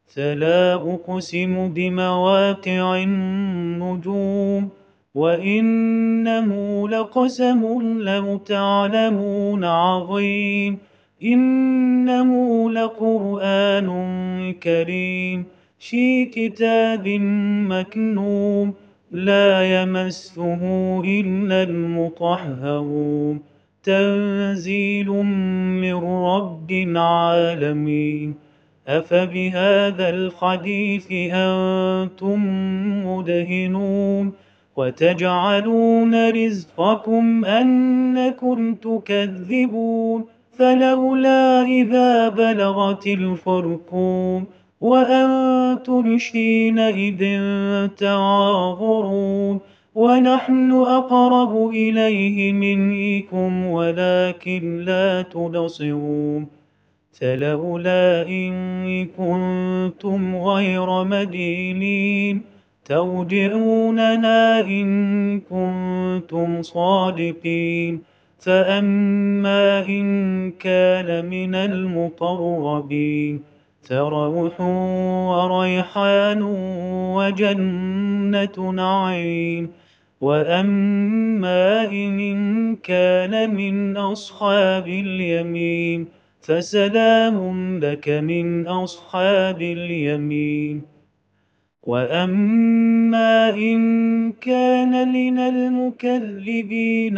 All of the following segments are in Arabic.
فلا أقسم بمواقع النجوم وإنه لقسم لو تعلمون عظيم إنه لقرآن كريم في كتاب مكنون لا يمسه إلا المطهرون تنزيل من رب العالمين أفبهذا الحديث أنتم مدهنون وتجعلون رزقكم أنكم تكذبون فلولا إذا بلغت الحلقوم وأنتم حينئذ تعاذرون ونحن أقرب إليه منكم ولكن لا تبصرون فلولا إن كنتم غير مدينين ترجعوننا إن كنتم صادقين فأما إن كان من المقربين فروح وريحان وجنة نعيم وأما إن كان من أصحاب اليمين فسلام لك من أصحاب اليمين وأما إن كان من المكذبين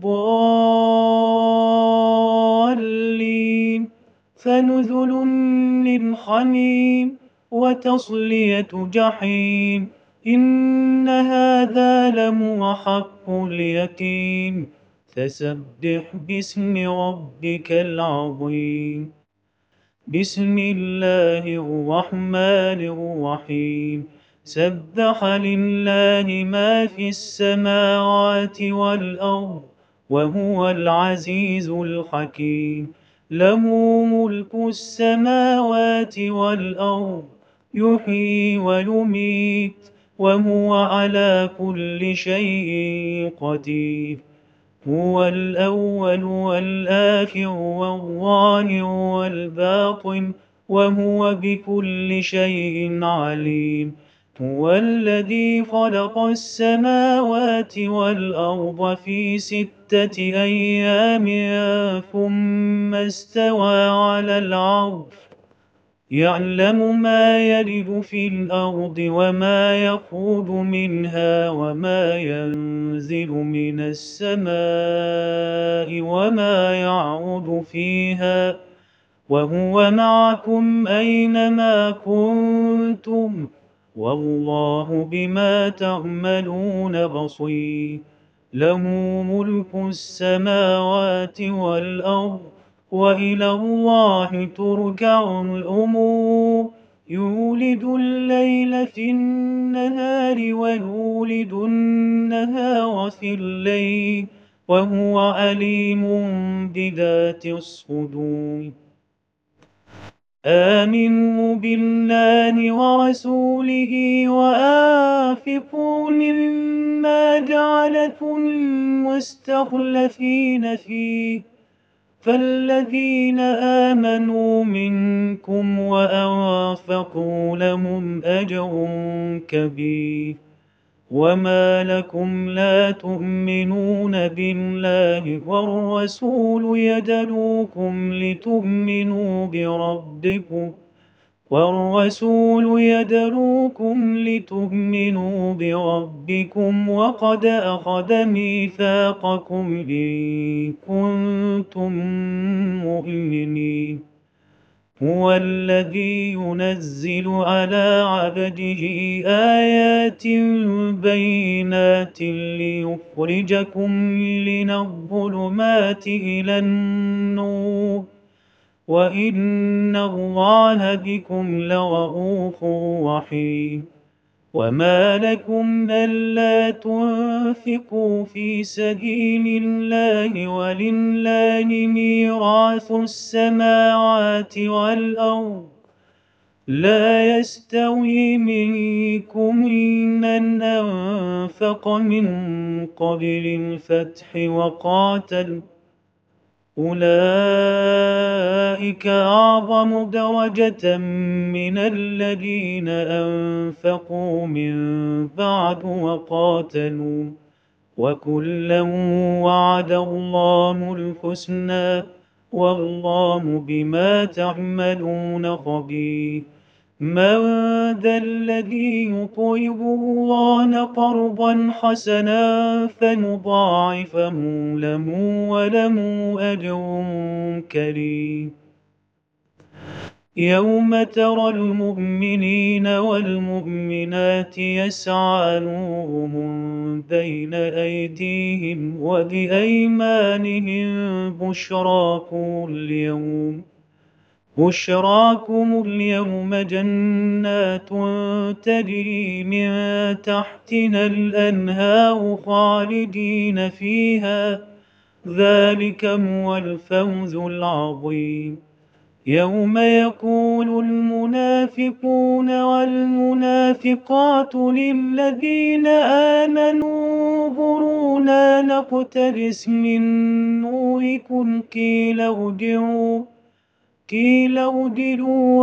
الضالين فنزل من حميم وتصلية جحيم إن هذا لهو حق اليقين فسبح باسم ربك العظيم بسم الله الرحمن الرحيم سبح لله ما في السماوات والأرض وهو العزيز الحكيم له ملك السماوات والأرض يحيي ويميت وهو على كل شيء قدير هو الأول والآخر والظاهر والباطن وهو بكل شيء عليم هو الذي خلق السماوات والأرض في 6 أيام ثم استوى على العرش يعلم ما يلج في الأرض وما يخرج منها وما ينزل من السماء وما يعرج فيها وهو معكم أينما كنتم والله بما تعملون بصير له ملك السماوات والأرض وإلى الله ترجع الأمور يولد الليل في النهار ويولد النهار في الليل وهو عليم بذات الصدور آمنوا بالله ورسوله وآنفقوا مما جعلكم مستخلفين فيه فالذين آمنوا منكم وأنفقوا لهم أجر كبير وما لكم لا تؤمنون بالله والرسول يدعوكم لتؤمنوا بربكم وقد أخذ ميثاقكم إن كنتم مؤمنين هو الذي ينزل على عبده آيات بينات ليخرجكم من الظلمات إلى النور وإن الله بكم لرءوف رحيم وما لكم ألا تنفقوا في سبيل الله ولله ميراث السماوات والأرض لا يستوي منكم من أنفق من قبل الفتح وقاتل أولئك أعظم درجة من الذين أنفقوا من بعد وقاتلوا، وكلا وعد الله الحسنى والله بما تعملون خبير. من ذا الذي يقرض الله قرضا حسنا فيضاعفه له وله أجر كريم. يوم ترى المؤمنين والمؤمنات يسعى نورهم بين أيديهم وبأيمانهم بشراكم اليوم جنات تجري من تحتها الأنهار خالدين فيها، ذلك هو الفوز العظيم. يوم يقول المنافقون والمنافقات للذين آمنوا انظرونا نقتبس من نوركم قيل ارجعوا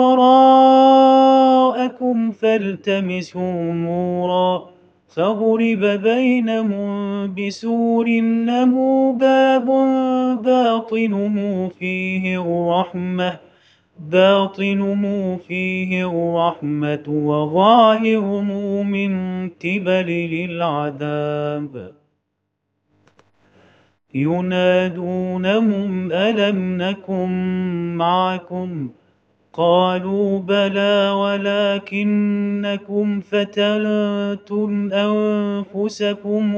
وراءكم فالتمسوا نورا فضرب بينهم بسور له باب باطنه فيه الرحمة وظاهره من قبله العذاب. ينادونهم ألم نكن معكم قالوا بلى ولكنكم فتنتم أنفسكم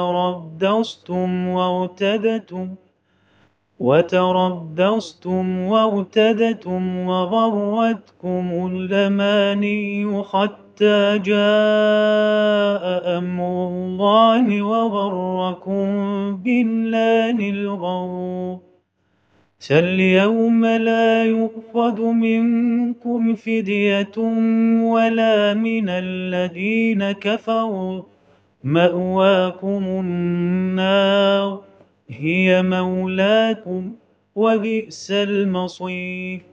وتربصتم وارتدتم وغرتكم الأماني حتى جاء أمر الله وغركم بالله الغرور. فاليوم لا يؤخذ منكم فدية ولا من الذين كفروا، مأواكم النار هي مولاكم وبئس المصير.